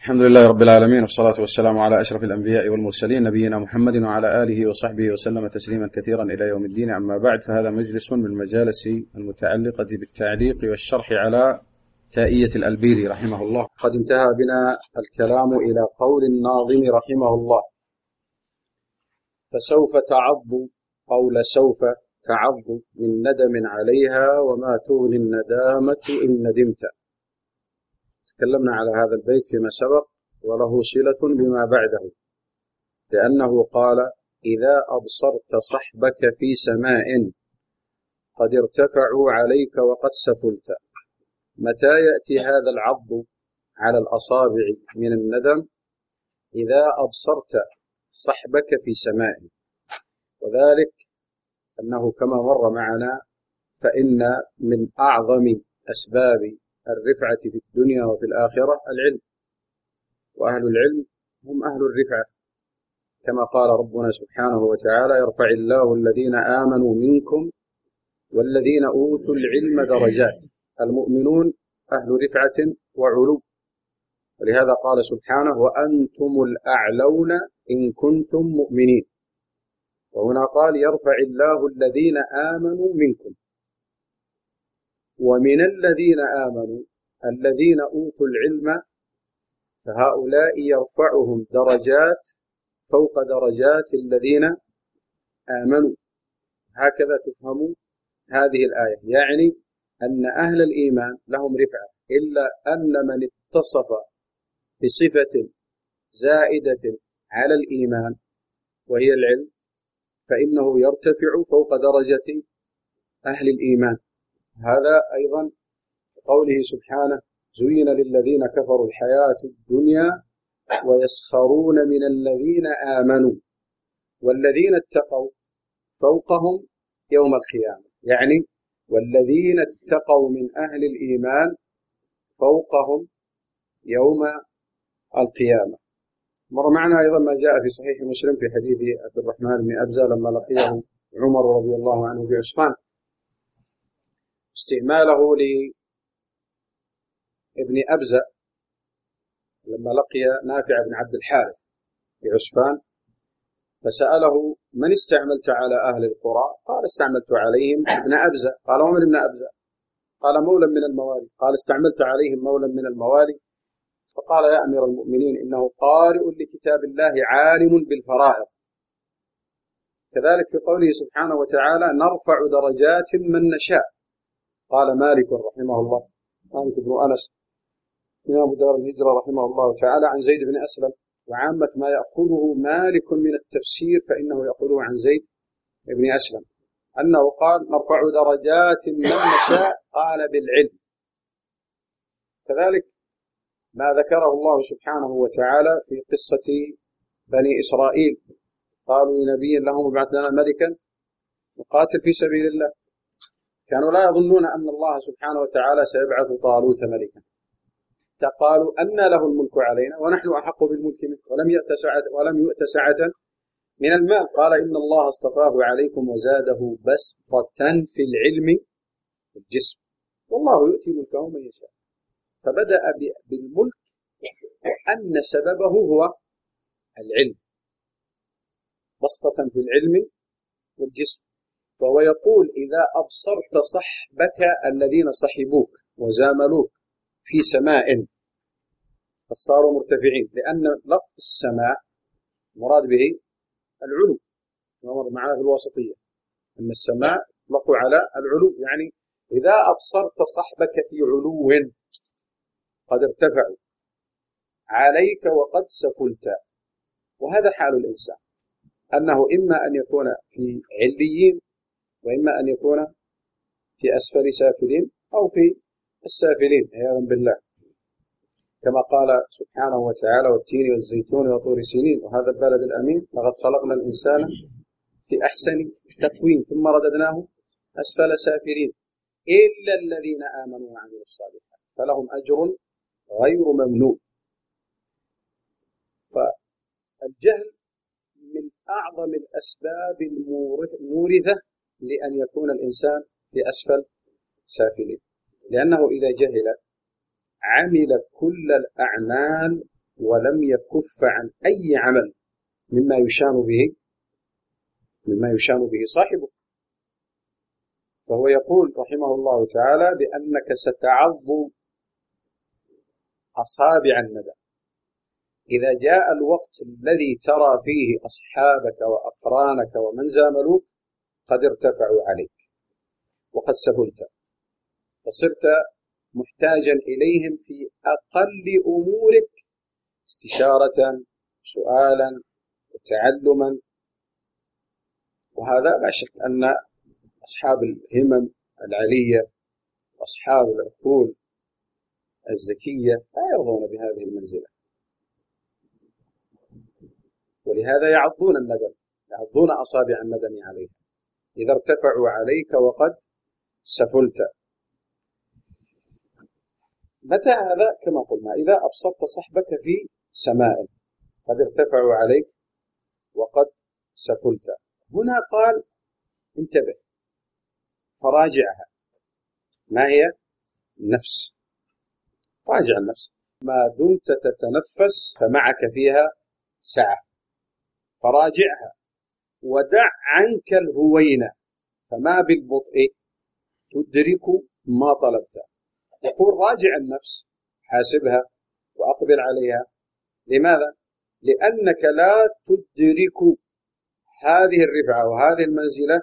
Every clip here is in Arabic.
الحمد لله رب العالمين، والصلاة والسلام على أشرف الأنبياء والمرسلين نبينا محمد وعلى آله وصحبه وسلم تسليما كثيرا إلى يوم الدين. أما بعد، فهذا مجلس من المجالس المتعلقة بالتعليق والشرح على تائية الألبيري رحمه الله. قد انتهى بنا الكلام إلى قول الناظم رحمه الله: فسوف تعض، قول سوف تعض من ندم عليها، وما تغني الندامة إن ندمت. تكلمنا على هذا البيت فيما سبق، وله صلة بما بعده، لأنه قال: إذا أبصرت صحبك في سماء قد ارتفعوا عليك وقد سفلت. متى يأتي هذا العض على الأصابع من الندم؟ إذا أبصرت صحبك في سماء، وذلك أنه كما مر معنا فإن من أعظم أسباب الرفعة في الدنيا وفي الآخرة العلم، وأهل العلم هم أهل الرفعة، كما قال ربنا سبحانه وتعالى: يرفع الله الذين آمنوا منكم والذين أوتوا العلم درجات. المؤمنون أهل رفعة وعلو، ولهذا قال سبحانه: وأنتم الأعلون إن كنتم مؤمنين. وهنا قال: يرفع الله الذين آمنوا منكم، ومن الذين آمنوا الذين أوتوا العلم، فهؤلاء يرفعهم درجات فوق درجات الذين آمنوا. هكذا تفهم هذه الآية، يعني أن أهل الإيمان لهم رفعة، إلا أن من اتصف بصفة زائدة على الإيمان وهي العلم فإنه يرتفع فوق درجة أهل الإيمان. هذا أيضا قوله سبحانه: زين للذين كفروا الحياة الدنيا ويسخرون من الذين آمنوا والذين اتقوا فوقهم يوم القيامة، يعني والذين اتقوا من أهل الإيمان فوقهم يوم القيامة. مر معنا أيضا ما جاء في صحيح مسلم في حديث عبد الرحمن بن أبزة لما لقيه عمر رضي الله عنه في عسفان، استعماله لابن أبزة لما لقي نافع بن عبد الحارث في عسفان، فسأله: من استعملت على أهل القرى؟ قال: استعملت عليهم ابن أبزة. قال: ومن ابن أبزة؟ قال: مولا من الموالي. قال: استعملت عليهم مولا من الموالي. فقال: يا أمير المؤمنين، إنه قارئ لكتاب الله عالم بالفرائض. كذلك في قوله سبحانه وتعالى: نرفع درجات من نشاء. قال مالك رحمه الله، مالك بن أنس إمام دار الهجرة رحمه الله تعالى، عن زيد بن أسلم، وعامة ما يأخذه مالك من التفسير فإنه يأخذه عن زيد بن أسلم، أنه قال: نرفع درجات من نشاء، قال بالعلم. كذلك ما ذكره الله سبحانه وتعالى في قصة بني إسرائيل، قالوا لنبي لهم: ابعث لنا ملكا نقاتل في سبيل الله. كانوا لا يظنون أن الله سبحانه وتعالى سيبعث طالوت ملكا، قالوا: أن له الملك علينا ونحن أحق بالملك منه ولم يؤت سعة من المال. قال: إن الله اصطفاه عليكم وزاده بسطة في العلم والجسم، والله يؤتي ملكه من يشاء. فبدأ بالملك أن سببه هو العلم، بسطة في العلم والجسم. وهو يقول: إذا أبصرت صحبك الذين صحبوك وزاملوك في سماء، فصاروا مرتفعين، لأن لفظ السماء مراد به العلو، ومر معنا في الواسطية أن السماء يطلق على العلو، يعني إذا أبصرت صحبك في علو قد ارتفعوا عليك وقد سفلت. وهذا حال الإنسان، أنه إما أن يكون في عليين، وإما أن يكون في أسفل سافلين، أو في السافلين عياذا بالله، كما قال سبحانه وتعالى: والتين والزيتون وطور سينين وهذا البلد الأمين لقد خلقنا الإنسان في أحسن تقويم ثم رددناه أسفل سافلين إلا الذين آمنوا وعملوا الصالحات فلهم أجر غير ممنون. فالجهل من أعظم الأسباب المورثة لأن يكون الإنسان في أسفل سافلين، لأنه إذا جهل عمل كل الأعمال ولم يكف عن أي عمل مما يشان به صاحبه. فهو يقول رحمه الله تعالى بأنك ستعض أصابع الندم إذا جاء الوقت الذي ترى فيه أصحابك وأقرانك ومن زاملوك قد ارتفعوا عليك وقد سهلت، فصرت محتاجا إليهم في أقل أمورك استشارة سؤالا وتعلما. وهذا لا شك أن أصحاب الهمم العلية أصحاب العقول الزكية لا يرضون بهذه المنزلة، ولهذا يعضون الندم، يعضون أصابع الندم عليها إذا ارتفعوا عليك وقد سفلت. متى هذا؟ كما قلنا إذا أبصرت صحبك في سماء قد ارتفعوا عليك وقد سفلت. هنا قال انتبه فراجعها. ما هي؟ النفس. راجع النفس ما دمت تتنفس فمعك فيها سعة، فراجعها ودع عنك الهوينة فما بالبطء تدرك ما طلبت. يقول راجع النفس، حاسبها وأقبل عليها. لماذا؟ لأنك لا تدرك هذه الرفعة وهذه المنزلة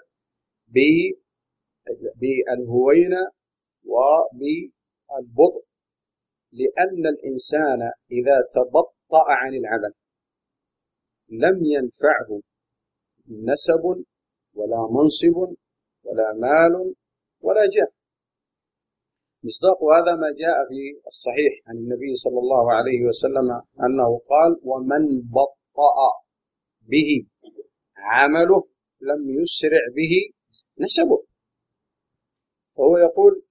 بالهوينة وبالبطء، لأن الإنسان إذا تبطأ عن العمل لم ينفعه نسب ولا منصب ولا مال ولا جاه. مصداق هذا ما جاء في الصحيح عن النبي صلى الله عليه وسلم أنه قال: ومن بطأ به عمله لم يسرع به نسبه. فهو يقول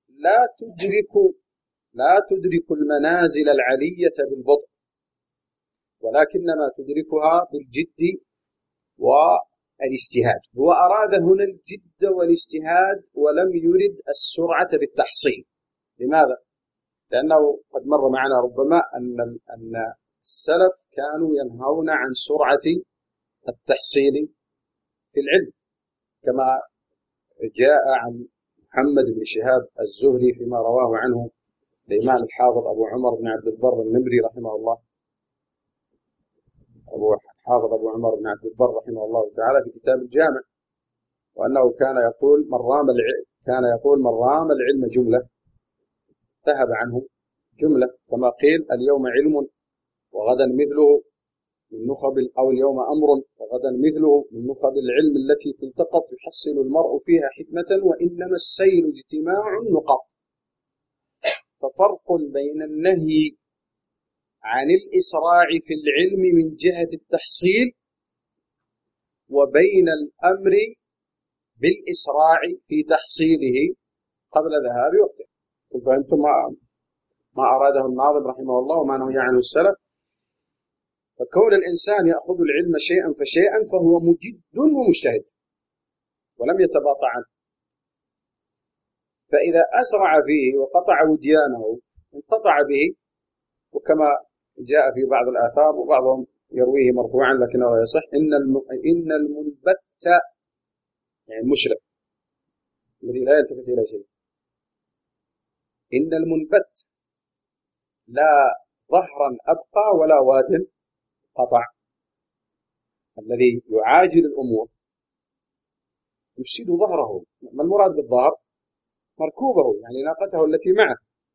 لا تدرك المنازل العلية بالبطء، ولكنما تدركها بالجد والاجتهاد. هو أراد هنا الجد والاجتهاد ولم يرد السرعة بالتحصيل. لماذا؟ لأنه قد مر معنا ربما أن السلف كانوا ينهون عن سرعة التحصيل في العلم، كما جاء عن محمد بن شهاب الزهري فيما رواه عنه الإمام الحافظ أبو عمر بن عبد البر النمري رحمه الله، الحافظ أبو عمر بن عبد البر رحمه الله تعالى في كتاب الجامع، وأنه كان يقول من رام العلم جملة ذهب عنه جملة، كما قيل: اليوم علم وغدا مثله من نخب، أو اليوم أمر وغدا مثله من نخب العلم التي تلتقط يحصل المرء فيها حكمة، وإنما السيل اجتماع النقط. ففرق بين النهي عن الإسراع في العلم من جهة التحصيل وبين الأمر بالإسراع في تحصيله قبل ذهاب وقته. فهمتم ما أراده الناظم رحمه الله وما نهي عنه السلف؟ فكون الإنسان يأخذ العلم شيئا فشيئا فهو مجد ومجتهد ولم يتباطأ عنه، فإذا أسرع فيه وقطع وديانه انقطع به. وكما جاء في بعض الآثار وبعضهم يرويه مرفوعا لكنه لا يصح: إن المنبت يعني المشرك الذي لا يلتفت إلى شيء، إن المنبت لا ظهرا أبقى ولا واد قطع. الذي يعاجل الأمور يفسد ظهره. ما المراد بالظهر؟ مركوبه، يعني ناقته التي معه،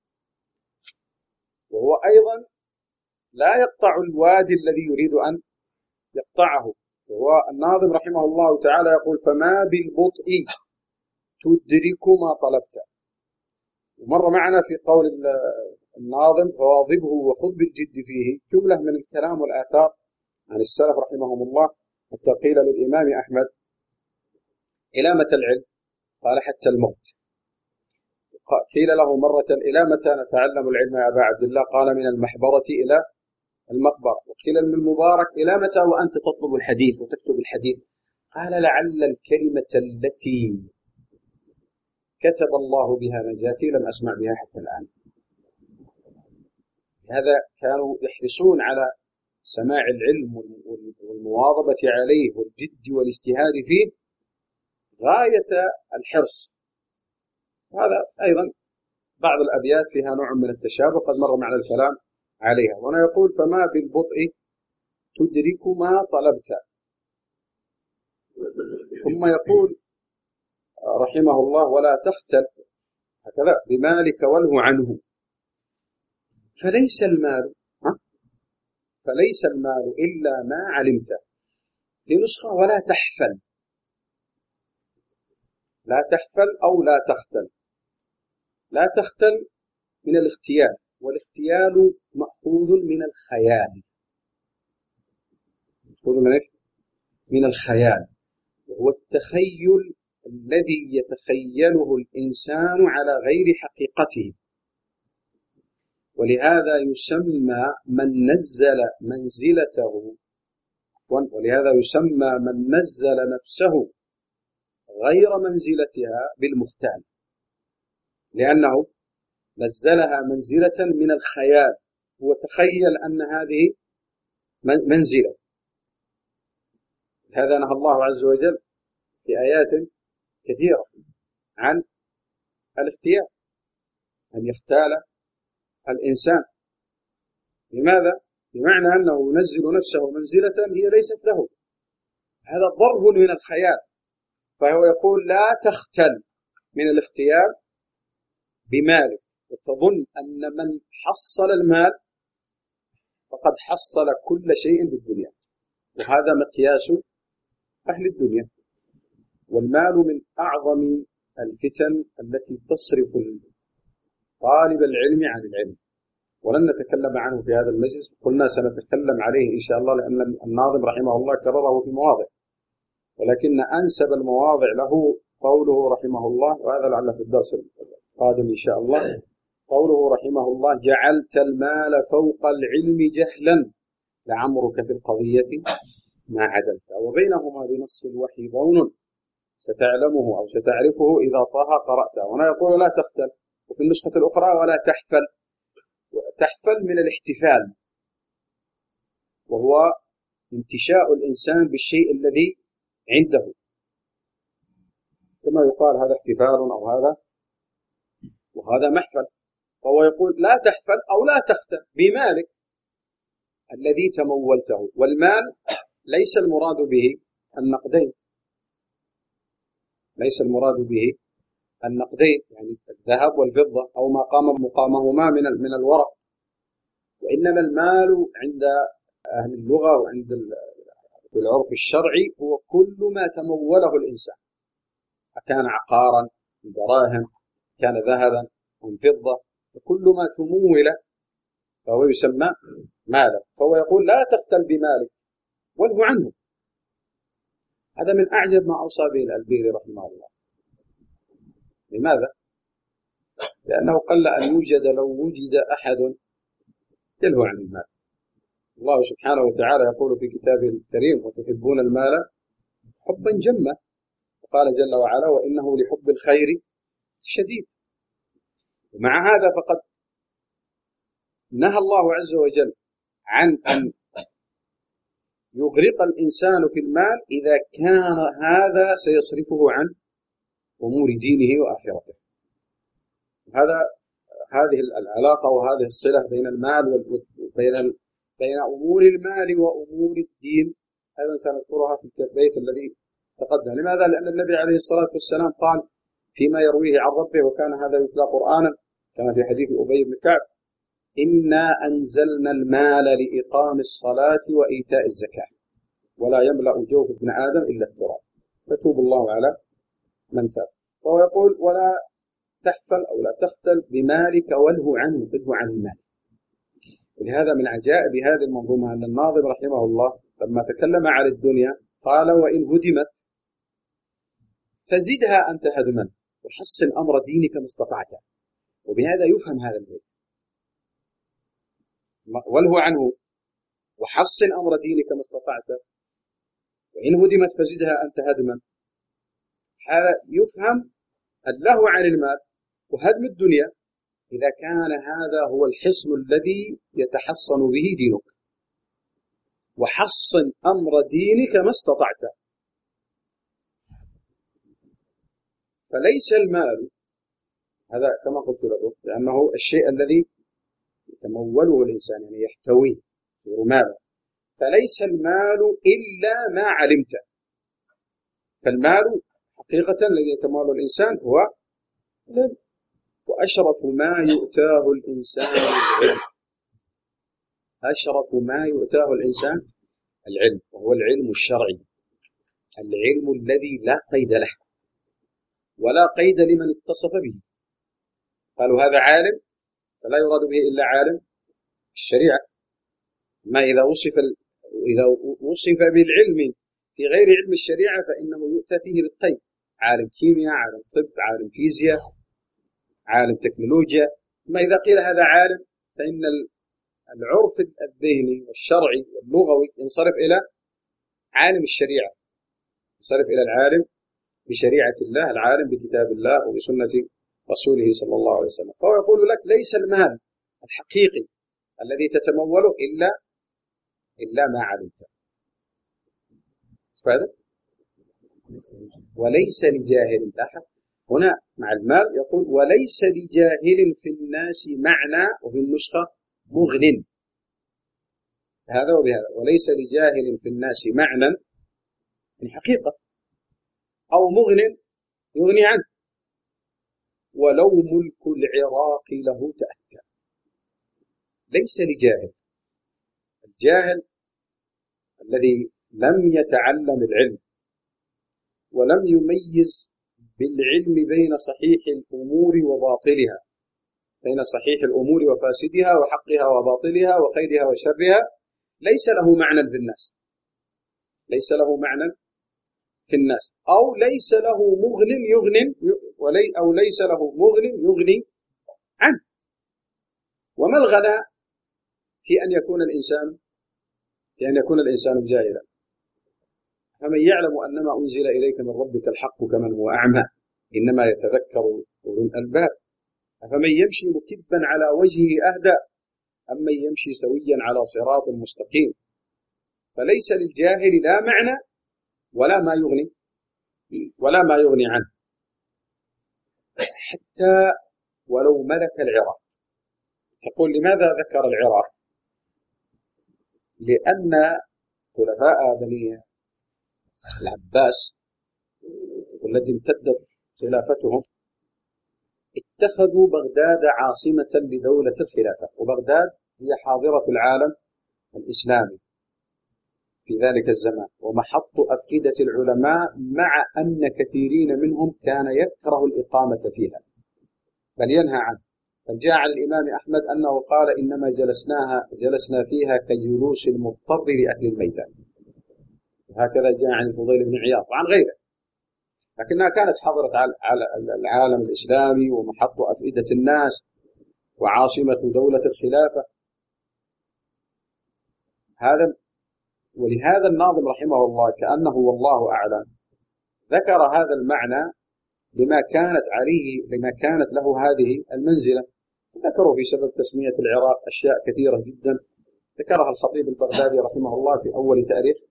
وهو أيضا لا يقطع الوادي الذي يريد أن يقطعه. وهو الناظم رحمه الله تعالى يقول: فما بالبطء تدرك ما طلبت. ومر معنا في قول الناظم: فواظبه وخذ بالجد فيه، جملة من الكلام والآثار عن السلف رحمهم الله، حتى قيل للإمام أحمد: إلى متى العلم؟ قال: حتى الموت. قيل له مرة: إلى متى نتعلم العلم يا أبا عبد الله؟ قال: من المحبرة إلى المقبرة. وقيل ابن المبارك: إلى متى وأنت تطلب الحديث وتكتب الحديث؟ قال: لعل الكلمة التي كتب الله بها نجاتي لم أسمع بها حتى الآن. لهذا كانوا يحرصون على سماع العلم والمواظبة عليه والجد والاجتهاد فيه غاية الحرص. هذا أيضا بعض الأبيات فيها نوع من التشابه قد مر معنا الكلام عليها. هنا يقول: فما بالبطء تدرك ما طلبت. ثم يقول رحمه الله: ولا تختل هكذا بمالك وله عنه. فليس المال إلا ما علمت. في نسخة ولا تحفل، لا تحفل أو لا تختل. لا تختل من الاختيال، والاختيال مأخوذ من الخيال. مأخوذ من إيش؟ من الخيال، وهو التخيل الذي يتخيله الإنسان على غير حقيقته. ولهذا يسمى من نزل منزلته، ولهذا يسمى من نزل نفسه غير منزلتها بالمختال، لأنه نزلها منزلة من الخيال، هو تخيل أن هذه منزلة. هذا نهى الله عز وجل في آيات كثيرة عن الاختيار، أن يختال الإنسان. لماذا؟ بمعنى أنه ينزل نفسه منزلة هي ليست له، هذا ضرب من الخيال. فهو يقول: لا تختل من الاختيار بمالك، وتظن أن من حصل المال فقد حصل كل شيء في الدنيا، وهذا مقياس أهل الدنيا. والمال من أعظم الفتن التي تصرف طالب العلم عن العلم، ولن نتكلم عنه في هذا المجلس، قلنا سنتكلم عليه إن شاء الله، لأن الناظم رحمه الله كرره في مواضع، ولكن أنسب المواضع له قوله رحمه الله، وهذا لعله في الدرس القادم إن شاء الله. قوله رحمه الله: جعلت المال فوق العلم جهلا لعمرك في القضية ما عدلت، وبينهما بنص الوحي ضون ستعلمه أو ستعرفه إذا طه قرأته. هنا يقول: لا تختل، وفي النسخة الأخرى: ولا تحفل. تحفل من الاحتفال، وهو انتشاء الإنسان بالشيء الذي عنده، كما يقال هذا احتفال أو هذا، وهذا محفل. فهو يقول: لا تحفل أو لا تختل بمالك الذي تمولته. والمال ليس المراد به النقدين، ليس المراد به النقدين يعني الذهب والفضة أو ما قام مقامهما من الورق، وإنما المال عند أهل اللغة وعند العرف الشرعي هو كل ما تموله الإنسان، أكان عقارا، دراهم، كان ذهبا أم فضة، فكل ما تمول فهو يسمى مالا. فهو يقول: لا تختل بمالك وله عنه. هذا من أعجب ما أوصى به الألبيري رحمه الله. لماذا؟ لأنه قل أن يوجد لو وجد أحد يلهو عن المال. الله سبحانه وتعالى يقول في كتابه الكريم: وتحبون المال حبا جما، وقال جل وعلا: وإنه لحب الخير شديد. ومع هذا فقد نهى الله عز وجل عن أن يغرق الإنسان في المال إذا كان هذا سيصرفه عن أمور دينه وآخرته. هذه العلاقة وهذه الصلة بين المال بين أمور المال وأمور الدين أيضا سنذكرها في البيت الذي تقدم. لماذا؟ لأن النبي عليه الصلاة والسلام قال فيما يرويه عن ربه، وكان هذا يتلى قرآنا كما في حديث أبي بن كعب: إنا أنزلنا المال لإقام الصلاة وإيتاء الزكاة ولا يملأ جوف ابن آدم إلا التراب فتوب الله على من تاب. وهو يقول: ولا تحفل أو لا تختل بمالك وله عنه، بده عن المال. ولهذا من عجائب هذه المنظومة أن الناظم رحمه الله لما تكلم على الدنيا قال: وإن هدمت فزدها أنت هدما وحسن أمر دينك ما استطعت. وبهذا يفهم هذا البيت: وله عنه وحسن أمر دينك ما استطعت، وإن هدمت فزدها أنت هدما. هذا يفهم اللهو عن المال وهدم الدنيا إذا كان هذا هو الحصن الذي يتحصن به دينك، وحصن أمر دينك ما استطعت. فليس المال، هذا كما قلت لكم، لأنه الشيء الذي يتموله الإنسان يعني يحتويه يصير مالا. فليس المال إلا ما علمت. فالمال حقيقة الذي يتموله الإنسان هو العلم، وأشرف ما يؤتاه الإنسان العلم. أشرف ما يؤتاه الإنسان العلم، وهو العلم الشرعي، العلم الذي لا قيد له ولا قيد لمن اتصف به. قالوا هذا عالم، فلا يراد به إلا عالم الشريعة. ما إذا وصف بالعلم في غير علم الشريعة فإنه يؤتى فيه بالقيد: عالم كيمياء، عالم طب، عالم فيزياء، عالم تكنولوجيا. ما إذا قيل هذا عالم فإن العرف الذهني والشرعي واللغوي ينصرف إلى عالم الشريعة، ينصرف إلى العالم بشريعة الله، العالم بكتاب الله وبسنة رسوله صلى الله عليه وسلم. فهو يقول لك ليس المال الحقيقي الذي تتموله إلا ما علمت. فهذا وليس لجاهل. لاحظ هنا مع المال يقول وليس لجاهل في الناس معنى، وفي النسخة مغن. هذا وبهذا، وليس لجاهل في الناس معنى من حقيقة، أو مغن يغني عنه، ولو ملك العراق له تأتى. ليس لجاهل، الجاهل الذي لم يتعلم العلم ولم يميز بالعلم بين صحيح الأمور وباطلها، بين صحيح الأمور وفاسدها وحقها وباطلها وخيرها وشرها، ليس له معنى في الناس، ليس له معنى في الناس، أو ليس له مغن يغني، أو ليس له مغن يغني عنه. وما الغنى في أن يكون الإنسان جاهلا؟ فمن يعلم أنما أنزل إليك من ربك الحق كمن هو أعمى، إنما يتذكر أولو الألباب. أفمن يمشي مكبا على وجهه أهدى أم من يمشي سويا على صراط مستقيم. فليس للجاهل لا معنى ولا ما يغني عنه، حتى ولو ملك العراق. تقول لماذا ذكر العراق؟ لأن خلفاء بني العباس والذي امتدت خلافتهم اتخذوا بغداد عاصمة لدولة الخلافة، وبغداد هي حاضرة العالم الإسلامي في ذلك الزمان ومحط أفئدة العلماء، مع أن كثيرين منهم كان يكره الإقامة فيها بل ينهى عنه. فجاء عن الإمام أحمد أنه قال إنما جلسنا فيها كجلوس المضطر لأهل الميتان. وهكذا جاء عن الفضيل بن عياض وعن غيره، لكنها كانت حضرت على العالم الإسلامي ومحط أفئدة الناس وعاصمة دولة الخلافة. ولهذا الناظم رحمه الله كأنه والله أعلم ذكر هذا المعنى لما كانت له هذه المنزلة. ذكروا في سبب تسمية العراق أشياء كثيرة جدا ذكرها الخطيب البغدادي رحمه الله في أول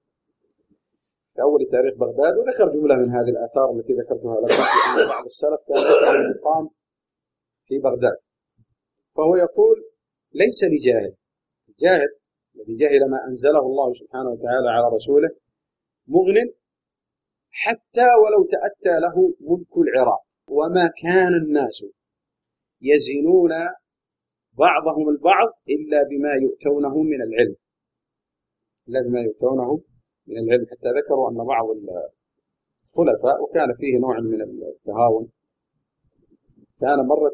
تاريخ بغداد، وذكر جملة من هذه الآثار التي ذكرتها لكم في أن بعض السلف كان يكره المقام في بغداد. فهو يقول ليس لجاهل، الجاهل الذي جهل ما أنزله الله سبحانه وتعالى على رسوله مغن حتى ولو تأتى له ملك العراق. وما كان الناس يزنون بعضهم البعض إلا بما يؤتونه من العلم، حتى ذكروا أن بعض الخلفاء وكان فيه نوع من التهاون، كان مرة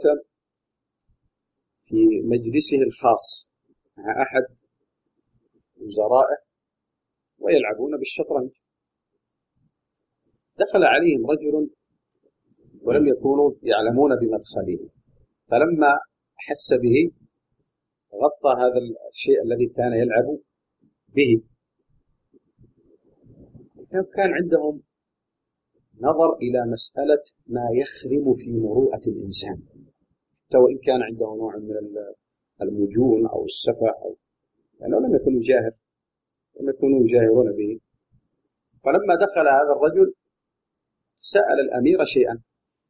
في مجلسه الخاص مع أحد وزرائه ويلعبون بالشطرنج، دخل عليهم رجل ولم يكونوا يعلمون بمدخله، فلما أحس به غطى هذا الشيء الذي كان يلعب به. كان عندهم نظر إلى مسألة ما يخرم في مروءة الإنسان، حتى وإن كان عنده نوع من المجون أو السفة لأنه لم يكونوا يجاهرون به. فلما دخل هذا الرجل سأل الأمير شيئا.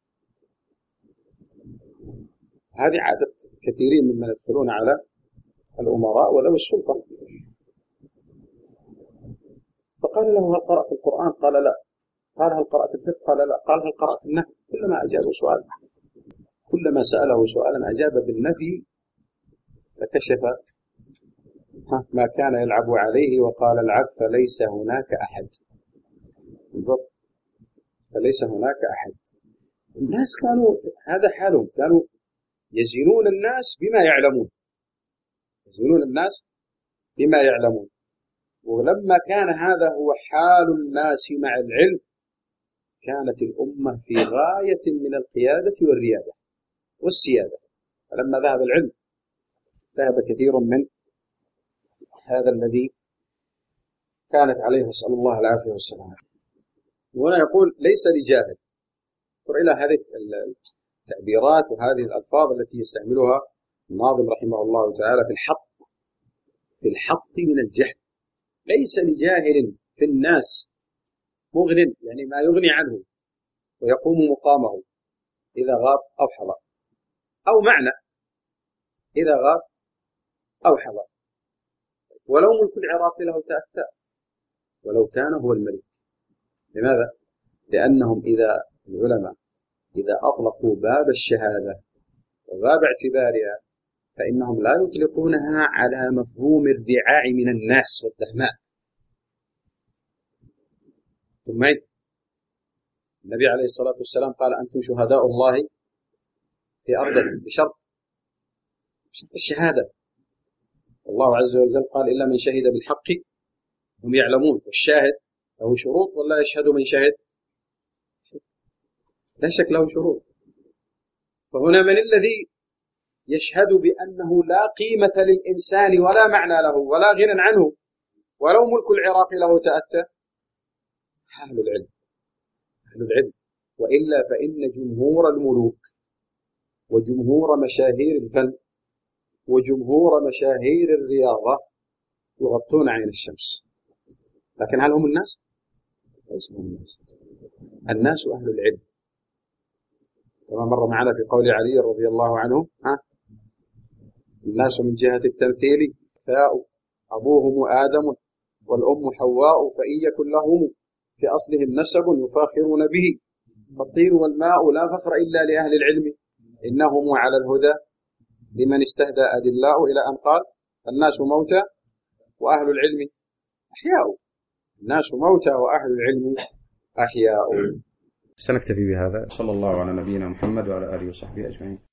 هذه عادة كثيرين ممن يدخلون على الأمراء وذوي السلطة. فقال له: هل قرأت القرآن؟ قال: لا. قال: هل قرأت الفقه؟ قال: لا. قال: هل قرأت النحو؟ كلما أجابه سؤال، كلما سأله سؤالا أجاب بالنفي، فكشف ما كان يلعب عليه وقال: العب فليس هناك أحد. انظر، فليس هناك أحد. الناس كانوا هذا حالهم، كانوا يزنون الناس بما يعلمون، يزنون الناس بما يعلمون. ولما كان هذا هو حال الناس مع العلم كانت الأمة في غاية من القيادة والريادة والسيادة. فلما ذهب العلم ذهب كثير من هذا الذي كانت عليه، نسأل الله العافية والسلامة. وهنا يقول: ليس لجاهل. انظر إلى هذه التعبيرات وهذه الألفاظ التي يستعملها الناظم رحمه الله تعالى في الحط من الجهل. ليس لجاهل في الناس مغن، يعني ما يغني عنه ويقوم مقامه إذا غاب أو حضر، أو معنى إذا غاب أو حضر. ولو ملك العراق له تأتى ولو كان هو الملك. لماذا؟ لأنهم العلماء إذا أطلقوا باب الشهادة وباب اعتبارها فإنهم لا يطلقونها على مفهوم الرعاع من الناس والدهماء. ثم النبي عليه الصلاة والسلام قال: أنتم شهداء الله في أرضه بشرط الشهادة. والله عز وجل قال: إلا من شهد بالحق هم يعلمون. والشاهد له شروط ولا يشهد من شهد؟ لا شك له شروط. فهنا من الذي يشهد بأنه لا قيمة للإنسان ولا معنى له ولا غنى عنه ولو ملك العراق له تأتى؟ أهل العلم، أهل العلم. وإلا فإن جمهور الملوك وجمهور مشاهير الفن وجمهور مشاهير الرياضة يغطون عين الشمس. لكن هل هم الناس؟ ليس هم الناس. الناس أهل العلم، كما مر معنا في قول علي رضي الله عنه: الناس من جهة التمثيل فاء أبوهم آدم والأم حواء، فإن يكن لهم في أصلهم نسب يفاخرون به، فالطين والماء لا فخر إلا لأهل العلم، إنهم على الهدى لمن استهدى أدلاء، إلى أن قال: الناس موتى وأهل العلم أحياء. الناس موتى وأهل العلم أحياء. سنكتفي بهذا. صلى الله على نبينا محمد وعلى آله وصحبه أجمعين.